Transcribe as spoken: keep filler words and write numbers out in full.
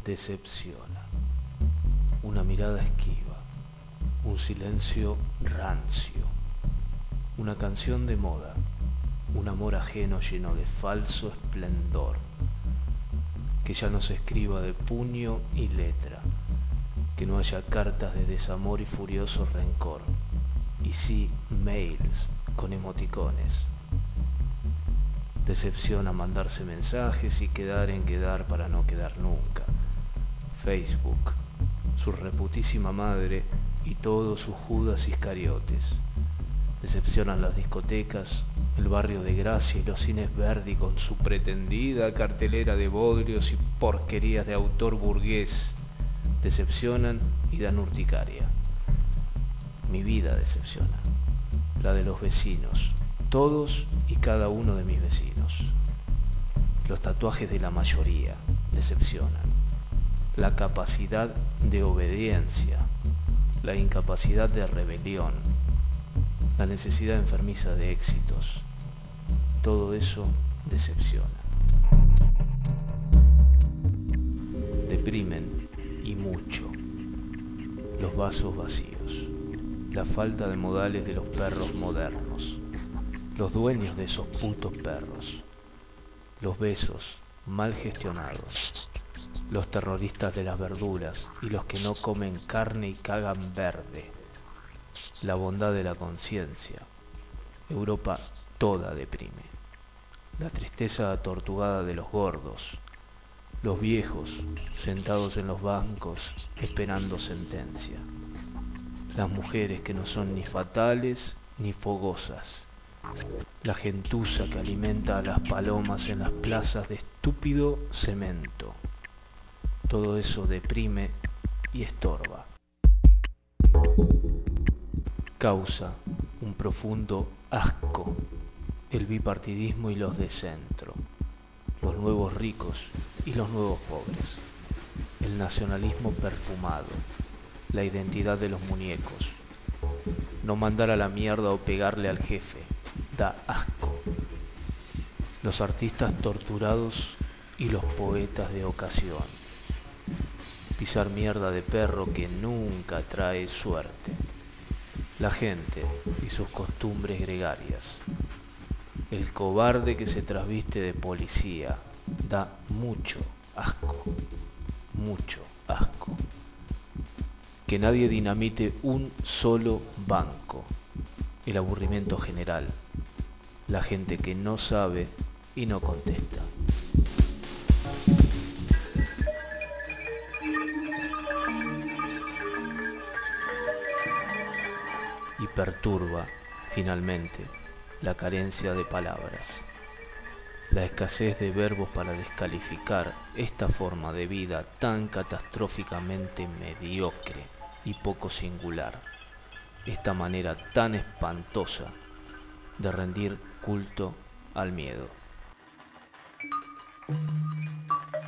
decepciona. Una mirada esquiva, un silencio rancio, una canción de moda, un amor ajeno lleno de falso esplendor, que ya no se escriba de puño y letra, que no haya cartas de desamor y furioso rencor, y sí mails con emoticones. Decepciona mandarse mensajes y quedar en quedar para no quedar nunca. Facebook, su reputísima madre y todos sus Judas Iscariotes. Decepcionan las discotecas, el barrio de Gracia y los cines Verdi con su pretendida cartelera de bodrios y porquerías de autor burgués. Decepcionan y dan urticaria. Mi vida decepciona, la de los vecinos, todos y cada uno de mis vecinos. Los tatuajes de la mayoría decepcionan. La capacidad de obediencia, la incapacidad de rebelión, la necesidad enfermiza de éxitos, todo eso decepciona. Deprimen y mucho los vasos vacíos, la falta de modales de los perros modernos, los dueños de esos putos perros, los besos mal gestionados, los terroristas de las verduras y los que no comen carne y cagan verde, la bondad de la conciencia. Europa toda deprime, la tristeza atortugada de los gordos, los viejos sentados en los bancos esperando sentencia, las mujeres que no son ni fatales ni fogosas, la gentuza que alimenta a las palomas en las plazas de estúpido cemento. Todo eso deprime y estorba. Causa un profundo asco el bipartidismo y los de centro, los nuevos ricos y los nuevos pobres, el nacionalismo perfumado, la identidad de los muñecos, no mandar a la mierda o pegarle al jefe, da asco, los artistas torturados y los poetas de ocasión, pisar mierda de perro que nunca trae suerte, la gente y sus costumbres gregarias, el cobarde que se trasviste de policía, da mucho asco, mucho asco. Que nadie dinamite un solo banco, el aburrimiento general, la gente que no sabe y no contesta. Y perturba, finalmente, la carencia de palabras, la escasez de verbos para descalificar esta forma de vida tan catastróficamente mediocre y poco singular, esta manera tan espantosa de rendir culto al miedo.